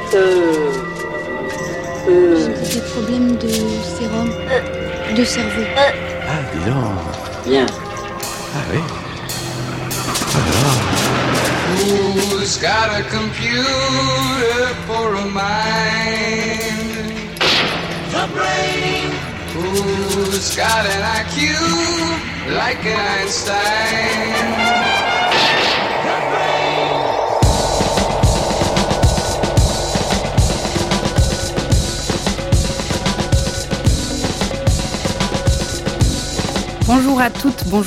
J'ai des problèmes de sérum, de cerveau. Ah, dis donc. Bien. Ah oui. Alors. Who's got a computer for a mind? The brain. Who's got an IQ like an Einstein? The brain. Bonjour à toutes, bonjour